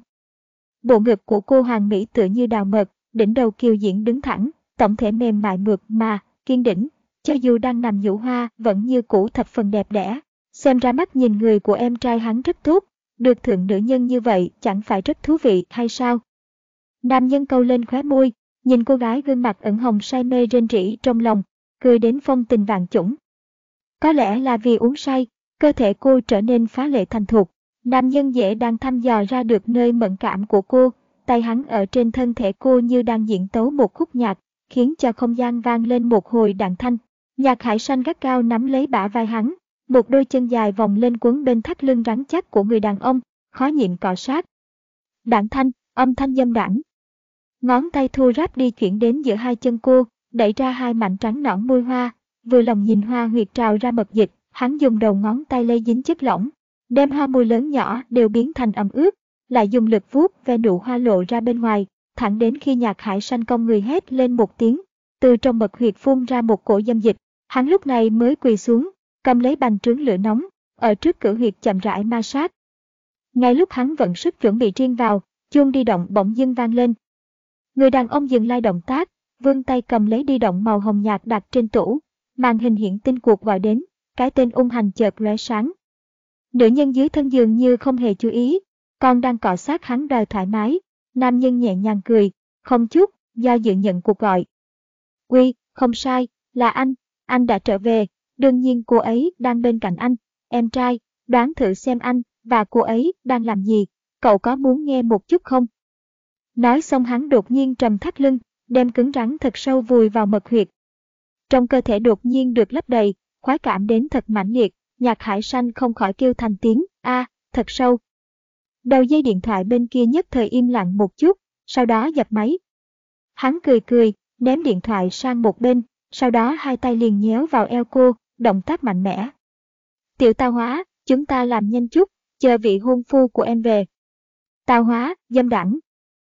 Bộ ngực của cô hoàn mỹ tựa như đào mật, đỉnh đầu kiều diễm đứng thẳng, tổng thể mềm mại mượt mà, kiên đĩnh, cho dù đang nằm nhũ hoa vẫn như cũ thập phần đẹp đẽ. Xem ra mắt nhìn người của em trai hắn rất tốt, được thượng nữ nhân như vậy chẳng phải rất thú vị hay sao? Nam nhân câu lên khóe môi, nhìn cô gái gương mặt ửng hồng say mê rên rỉ trong lòng, cười đến phong tình vạn chủng. Có lẽ là vì uống say, cơ thể cô trở nên phá lệ thành thục. Nam nhân dễ đang thăm dò ra được nơi mẫn cảm của cô, tay hắn ở trên thân thể cô như đang diễn tấu một khúc nhạc, khiến cho không gian vang lên một hồi đạn thanh. Nhạc Hải Sanh gắt gao nắm lấy bả vai hắn, một đôi chân dài vòng lên quấn bên thắt lưng rắn chắc của người đàn ông, khó nhịn cọ sát. Đạn thanh, âm thanh dâm đãng. Ngón tay thô ráp đi chuyển đến giữa hai chân cô, đẩy ra hai mảnh trắng nõn môi hoa, vừa lòng nhìn hoa huyệt trào ra mật dịch, hắn dùng đầu ngón tay lây dính chất lỏng, đem hoa môi lớn nhỏ đều biến thành ẩm ướt, lại dùng lực vuốt ve nụ hoa lộ ra bên ngoài, thẳng đến khi Nhạc Hải Sanh cong người hét lên một tiếng, từ trong mật huyệt phun ra một cổ dâm dịch, hắn lúc này mới quỳ xuống, cầm lấy bành trướng lửa nóng, ở trước cửa huyệt chậm rãi ma sát. Ngay lúc hắn vận sức chuẩn bị riêng vào, chuông đi động bỗng dưng vang lên. Người đàn ông dừng lại động tác, vươn tay cầm lấy đi động màu hồng nhạt đặt trên tủ, màn hình hiển tin cuộc gọi đến, cái tên ung hành chợt lóe sáng. Nữ nhân dưới thân giường như không hề chú ý, còn đang cọ sát hắn đòi thoải mái, nam nhân nhẹ nhàng cười, không chút do dự nhận cuộc gọi. Uy, không sai, là anh, anh đã trở về, đương nhiên cô ấy đang bên cạnh anh. Em trai, đoán thử xem anh và cô ấy đang làm gì, cậu có muốn nghe một chút không? Nói xong hắn đột nhiên trầm thắt lưng, đem cứng rắn thật sâu vùi vào mật huyệt. Trong cơ thể đột nhiên được lấp đầy, khoái cảm đến thật mãnh liệt, Nhạc Hải Sanh không khỏi kêu thành tiếng, a, à, thật sâu. Đầu dây điện thoại bên kia nhất thời im lặng một chút, sau đó dập máy. Hắn cười cười, ném điện thoại sang một bên, sau đó hai tay liền nhéo vào eo cô, động tác mạnh mẽ. Tiểu Tao Hóa, chúng ta làm nhanh chút, chờ vị hôn phu của em về. Tao Hóa, dâm đãng.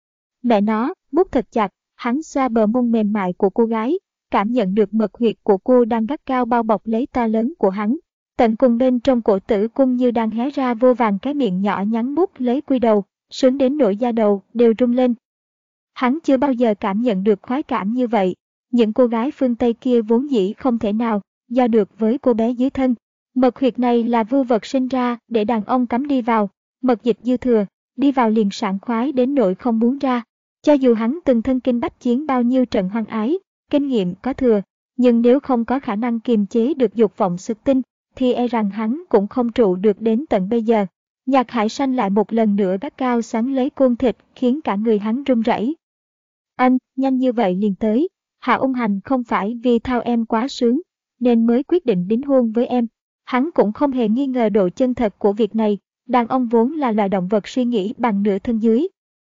Mẹ nó, bút thật chặt, hắn xoa bờ mông mềm mại của cô gái, cảm nhận được mật huyệt của cô đang gắt gao bao bọc lấy to lớn của hắn. Tận cùng bên trong cổ tử cung như đang hé ra vô vàn cái miệng nhỏ nhắn mút lấy quy đầu, sướng đến nỗi da đầu đều rung lên. Hắn chưa bao giờ cảm nhận được khoái cảm như vậy. Những cô gái phương Tây kia vốn dĩ không thể nào do được với cô bé dưới thân. Mật huyệt này là vưu vật sinh ra để đàn ông cắm đi vào, mật dịch dư thừa, đi vào liền sảng khoái đến nỗi không muốn ra. Cho dù hắn từng thân kinh bách chiến bao nhiêu trận hoang ái, kinh nghiệm có thừa, nhưng nếu không có khả năng kiềm chế được dục vọng sực tinh, thì e rằng hắn cũng không trụ được đến tận bây giờ. Nhạc Hải Sanh lại một lần nữa gắt cao xoắn lấy côn thịt, khiến cả người hắn run rẩy. Anh, nhanh như vậy liền tới, Hạ Ung Hành không phải vì thao em quá sướng, nên mới quyết định đính hôn với em. Hắn cũng không hề nghi ngờ độ chân thật của việc này, đàn ông vốn là loài động vật suy nghĩ bằng nửa thân dưới.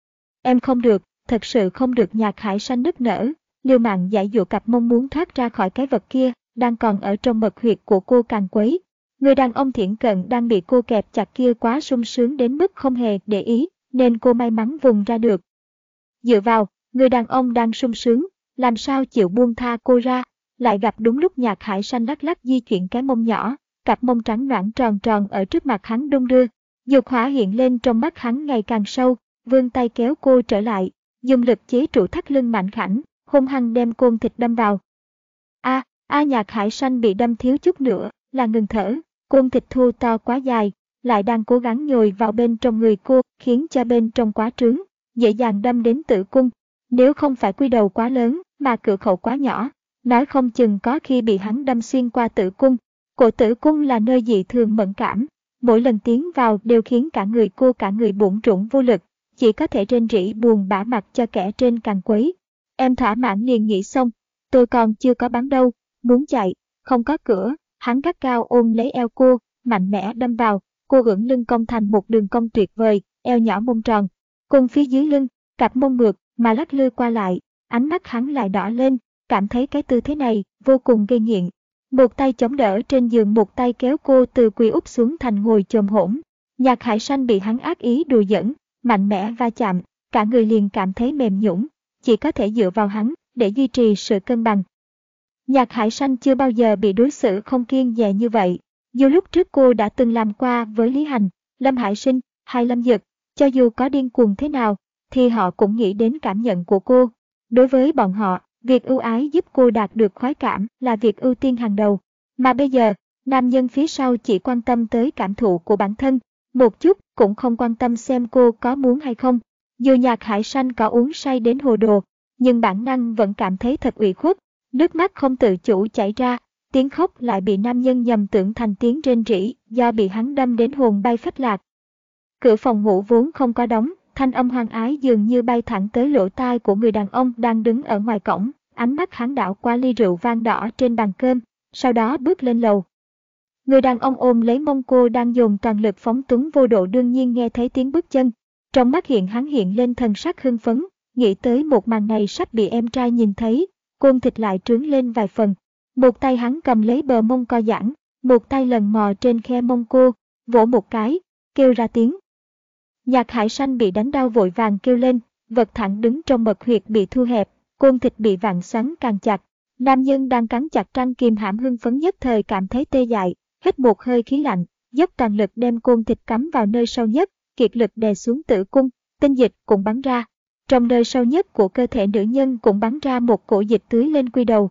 Em không được, thật sự không được. Nhạc Hải Sanh nức nở, liều mạng giãy giụa cặp mong muốn thoát ra khỏi cái vật kia, đang còn ở trong mật huyệt của cô càng quấy. Người đàn ông thiển cận đang bị cô kẹp chặt kia quá sung sướng đến mức không hề để ý, nên cô may mắn vùng ra được. Dựa vào, người đàn ông đang sung sướng, làm sao chịu buông tha cô ra, lại gặp đúng lúc Nhạc Hải Sanh lắc lắc di chuyển cái mông nhỏ, cặp mông trắng nõn tròn tròn ở trước mặt hắn đung đưa. Dục hỏa hiện lên trong mắt hắn ngày càng sâu, vươn tay kéo cô trở lại, dùng lực chế trụ thắt lưng mạnh khảnh, hung hăng đem côn thịt đâm vào. A, à, a à, Nhạc Hải Sanh bị đâm thiếu chút nữa là ngừng thở, côn thịt thô to quá dài, lại đang cố gắng nhồi vào bên trong người cô, khiến cho bên trong quá trướng, dễ dàng đâm đến tử cung. Nếu không phải quy đầu quá lớn mà cửa khẩu quá nhỏ, nói không chừng có khi bị hắn đâm xuyên qua tử cung. Cổ tử cung là nơi dị thường mẫn cảm, mỗi lần tiến vào đều khiến cả người cô cả người bủn rủn vô lực, chỉ có thể rên rỉ buồn bã mặt cho kẻ trên càng quấy. Em thỏa mãn liền nghĩ xong, tôi còn chưa có bắn đâu, muốn chạy, không có cửa. Hắn gắt cao ôm lấy eo cô, mạnh mẽ đâm vào, cô ưỡn lưng cong thành một đường cong tuyệt vời, eo nhỏ mông tròn, cùng phía dưới lưng, cặp mông mượt mà lắc lư qua lại, ánh mắt hắn lại đỏ lên, cảm thấy cái tư thế này vô cùng gây nghiện. Một tay chống đỡ trên giường, một tay kéo cô từ quỳ úp xuống thành ngồi chồm hổm. Nhạc Hải Sanh bị hắn ác ý đùa giỡn, mạnh mẽ va chạm, cả người liền cảm thấy mềm nhũn, chỉ có thể dựa vào hắn để duy trì sự cân bằng. Nhạc Hải Sanh chưa bao giờ bị đối xử không kiêng dè như vậy. Dù lúc trước cô đã từng làm qua với Lý Hành, Lâm Hải Sinh hay Lâm Dực, cho dù có điên cuồng thế nào, thì họ cũng nghĩ đến cảm nhận của cô. Đối với bọn họ, việc ưu ái giúp cô đạt được khoái cảm là việc ưu tiên hàng đầu. Mà bây giờ, nam nhân phía sau chỉ quan tâm tới cảm thụ của bản thân, một chút cũng không quan tâm xem cô có muốn hay không. Dù Nhạc Hải Sanh có uống say đến hồ đồ, nhưng bản năng vẫn cảm thấy thật ủy khuất. Nước mắt không tự chủ chảy ra, tiếng khóc lại bị nam nhân nhầm tưởng thành tiếng rên rỉ do bị hắn đâm đến hồn bay phách lạc. Cửa phòng ngủ vốn không có đóng, thanh âm hoang ái dường như bay thẳng tới lỗ tai của người đàn ông đang đứng ở ngoài cổng, ánh mắt hắn đảo qua ly rượu vang đỏ trên bàn cơm, sau đó bước lên lầu. Người đàn ông ôm lấy mông cô đang dồn toàn lực phóng túng vô độ đương nhiên nghe thấy tiếng bước chân. Trong mắt hiện hắn hiện lên thần sắc hưng phấn, nghĩ tới một màn này sắp bị em trai nhìn thấy. Côn thịt lại trướng lên vài phần. Một tay hắn cầm lấy bờ mông co giãn, một tay lần mò trên khe mông cô, vỗ một cái, kêu ra tiếng. Nhạc Hải Sanh bị đánh đau vội vàng kêu lên, vật thẳng đứng trong mật huyệt bị thu hẹp, côn thịt bị vặn xoắn càng chặt. Nam nhân đang cắn chặt răng kìm hãm hưng phấn nhất thời cảm thấy tê dại, hít một hơi khí lạnh, dốc toàn lực đem côn thịt cắm vào nơi sâu nhất, kiệt lực đè xuống tử cung, tinh dịch cũng bắn ra. Trong nơi sâu nhất của cơ thể nữ nhân cũng bắn ra một cổ dịch tưới lên quy đầu.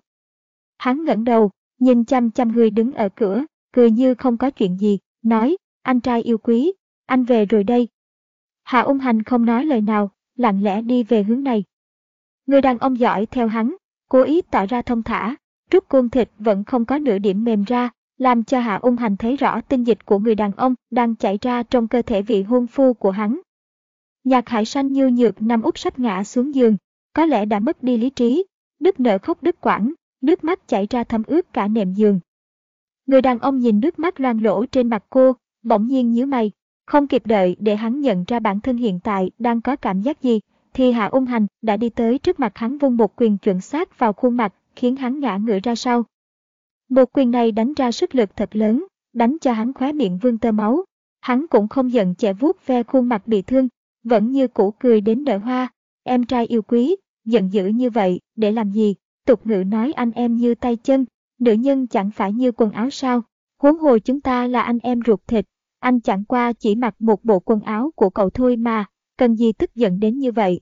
Hắn ngẩng đầu, nhìn chăm chăm người đứng ở cửa, cười như không có chuyện gì, nói, anh trai yêu quý, anh về rồi đây. Hạ Ung Hành không nói lời nào, lặng lẽ đi về hướng này. Người đàn ông giỏi theo hắn, cố ý tỏ ra thông thả, rút côn thịt vẫn không có nửa điểm mềm ra, làm cho Hạ Ung Hành thấy rõ tinh dịch của người đàn ông đang chảy ra trong cơ thể vị hôn phu của hắn. Nhạc Hải Sanh như nhược nằm úp sắp ngã xuống giường, có lẽ đã mất đi lý trí, nức nở khóc đứt quãng, nước mắt chảy ra thấm ướt cả nệm giường. Người đàn ông nhìn nước mắt loang lỗ trên mặt cô, bỗng nhiên nhíu mày, không kịp đợi để hắn nhận ra bản thân hiện tại đang có cảm giác gì, thì Hạ Ung Hành đã đi tới trước mặt hắn vung một quyền chuẩn xác vào khuôn mặt, khiến hắn ngã ngửa ra sau. Một quyền này đánh ra sức lực thật lớn, đánh cho hắn khóe miệng vương tơ máu. Hắn cũng không giận chẻ vuốt ve khuôn mặt bị thương, vẫn như cũ cười đến nở hoa. Em trai yêu quý, giận dữ như vậy, để làm gì? Tục ngữ nói anh em như tay chân, nữ nhân chẳng phải như quần áo sao? Huống hồ chúng ta là anh em ruột thịt, anh chẳng qua chỉ mặc một bộ quần áo của cậu thôi mà, cần gì tức giận đến như vậy?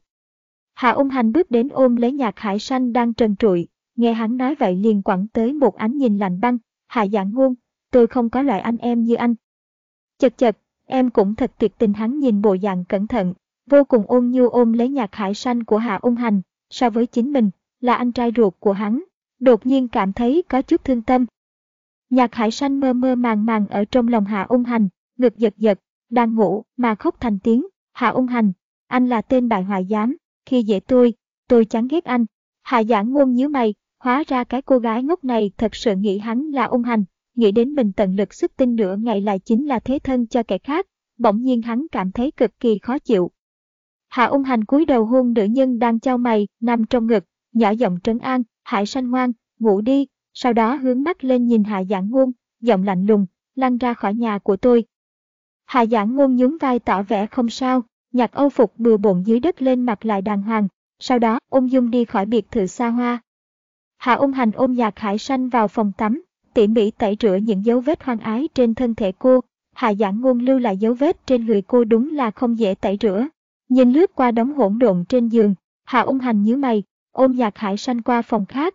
Hạ Ung Hành bước đến ôm lấy Nhạc Hải Sanh đang trần trụi, nghe hắn nói vậy liền quẳng tới một ánh nhìn lạnh băng. Hạ Giảng Ngôn, tôi không có loại anh em như anh. Chật chật, em cũng thật tuyệt tình. Hắn nhìn bộ dạng cẩn thận, vô cùng ôn nhu ôm lấy Nhạc Hải Sanh của Hạ Ung Hành, so với chính mình, là anh trai ruột của hắn, đột nhiên cảm thấy có chút thương tâm. Nhạc Hải Sanh mơ mơ màng màng ở trong lòng Hạ Ung Hành, ngực giật giật, đang ngủ mà khóc thành tiếng. Hạ Ung Hành, anh là tên bại hoại dám khi dễ tôi, tôi chán ghét anh. Hạ Giảng Ngôn nhíu mày, hóa ra cái cô gái ngốc này thật sự nghĩ hắn là Ung Hành, nghĩ đến mình tận lực xuất tinh nửa ngày lại chính là thế thân cho kẻ khác, bỗng nhiên hắn cảm thấy cực kỳ khó chịu. Hạ Ung Hành cúi đầu hôn nữ nhân đang chau mày nằm trong ngực, nhỏ giọng trấn an, Hải Sanh ngoan, ngủ đi, sau đó hướng mắt lên nhìn Hạ Giảng Ngôn, giọng lạnh lùng, lăn ra khỏi nhà của tôi. Hạ Giảng Ngôn nhún vai tỏ vẻ không sao, nhặt âu phục bừa bộn dưới đất lên mặc lại đàng hoàng, sau đó ung dung đi khỏi biệt thự xa hoa. Hạ Ung Hành ôm Nhạc Hải Sanh vào phòng tắm, tỉ mỉ tẩy rửa những dấu vết hoang ái trên thân thể cô. Hạ Giảng Ngôn lưu lại dấu vết trên người cô đúng là không dễ tẩy rửa. Nhìn lướt qua đống hỗn độn trên giường, Hạ Ung Hành nhíu mày, ôm Nhạc Hải Sanh qua phòng khác.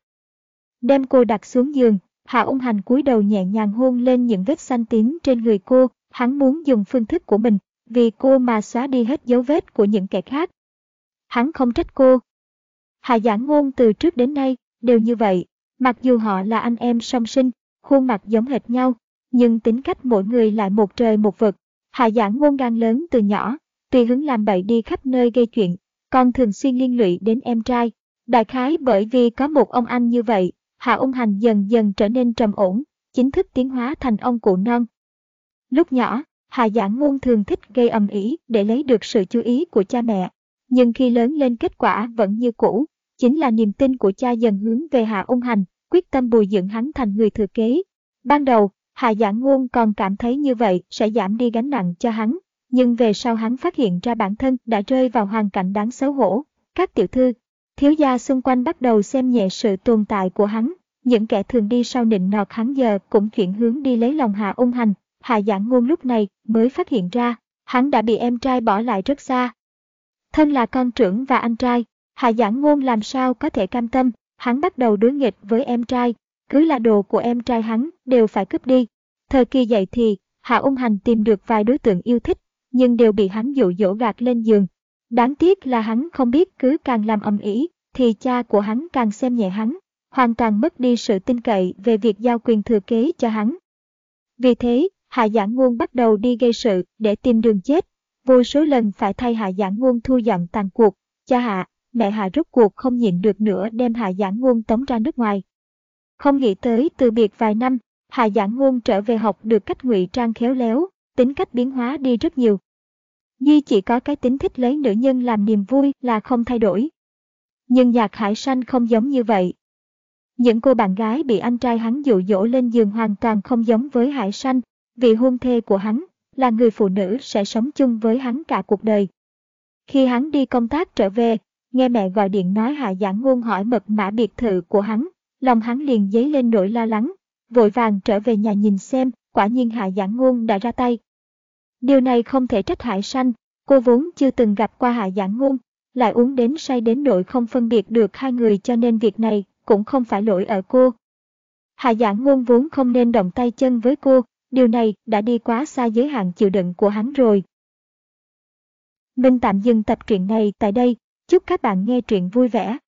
Đem cô đặt xuống giường, Hạ Ung Hành cúi đầu nhẹ nhàng hôn lên những vết xanh tím trên người cô. Hắn muốn dùng phương thức của mình, vì cô mà xóa đi hết dấu vết của những kẻ khác. Hắn không trách cô. Hạ Giảng Ngôn từ trước đến nay đều như vậy, mặc dù họ là anh em song sinh, khuôn mặt giống hệt nhau, nhưng tính cách mỗi người lại một trời một vực. Hạ Giảng Ngôn gan lớn từ nhỏ, tùy hứng làm bậy đi khắp nơi gây chuyện, còn thường xuyên liên lụy đến em trai. Đại khái bởi vì có một ông anh như vậy, Hạ Ung Hành dần dần trở nên trầm ổn, chính thức tiến hóa thành ông cụ non. Lúc nhỏ, Hạ Giảng Ngôn thường thích gây ầm ĩ để lấy được sự chú ý của cha mẹ, nhưng khi lớn lên kết quả vẫn như cũ, chính là niềm tin của cha dần hướng về Hạ Ung Hành, quyết tâm bồi dưỡng hắn thành người thừa kế. Ban đầu, Hạ Giảng Ngôn còn cảm thấy như vậy sẽ giảm đi gánh nặng cho hắn, nhưng về sau hắn phát hiện ra bản thân đã rơi vào hoàn cảnh đáng xấu hổ. Các tiểu thư, thiếu gia xung quanh bắt đầu xem nhẹ sự tồn tại của hắn, những kẻ thường đi sau nịnh nọt hắn giờ cũng chuyển hướng đi lấy lòng Hạ Ung Hành. Hạ Giảng Ngôn lúc này mới phát hiện ra, hắn đã bị em trai bỏ lại rất xa. Thân là con trưởng và anh trai, Hạ Giảng Ngôn làm sao có thể cam tâm, hắn bắt đầu đối nghịch với em trai, cứ là đồ của em trai hắn đều phải cướp đi. Thời kỳ dậy thì, Hạ Ung Hành tìm được vài đối tượng yêu thích, nhưng đều bị hắn dụ dỗ gạt lên giường. Đáng tiếc là hắn không biết cứ càng làm ầm ĩ, thì cha của hắn càng xem nhẹ hắn, hoàn toàn mất đi sự tin cậy về việc giao quyền thừa kế cho hắn. Vì thế, Hạ Giảng Ngôn bắt đầu đi gây sự để tìm đường chết, vô số lần phải thay Hạ Giảng Ngôn thu dọn tàn cuộc. Cha Hạ, mẹ Hạ rốt cuộc không nhịn được nữa đem Hạ Giảng Ngôn tống ra nước ngoài. Không nghĩ tới từ biệt vài năm, Hạ Giảng Ngôn trở về học được cách ngụy trang khéo léo, tính cách biến hóa đi rất nhiều. Duy chỉ có cái tính thích lấy nữ nhân làm niềm vui là không thay đổi. Nhưng Nhạc Hải Sanh không giống như vậy. Những cô bạn gái bị anh trai hắn dụ dỗ lên giường hoàn toàn không giống với Hải Sanh, vì hôn thê của hắn là người phụ nữ sẽ sống chung với hắn cả cuộc đời. Khi hắn đi công tác trở về, nghe mẹ gọi điện nói Hạ Giảng Ngôn hỏi mật mã biệt thự của hắn, lòng hắn liền dấy lên nỗi lo lắng, vội vàng trở về nhà nhìn xem, quả nhiên Hạ Giảng Ngôn đã ra tay. Điều này không thể trách Hải Sanh, cô vốn chưa từng gặp qua Hạ Giảng Ngôn, lại uống đến say đến nỗi không phân biệt được hai người, cho nên việc này cũng không phải lỗi ở cô. Hạ Giảng Ngôn vốn không nên động tay chân với cô, điều này đã đi quá xa giới hạn chịu đựng của hắn rồi. Mình tạm dừng tập truyện này tại đây, chúc các bạn nghe truyện vui vẻ.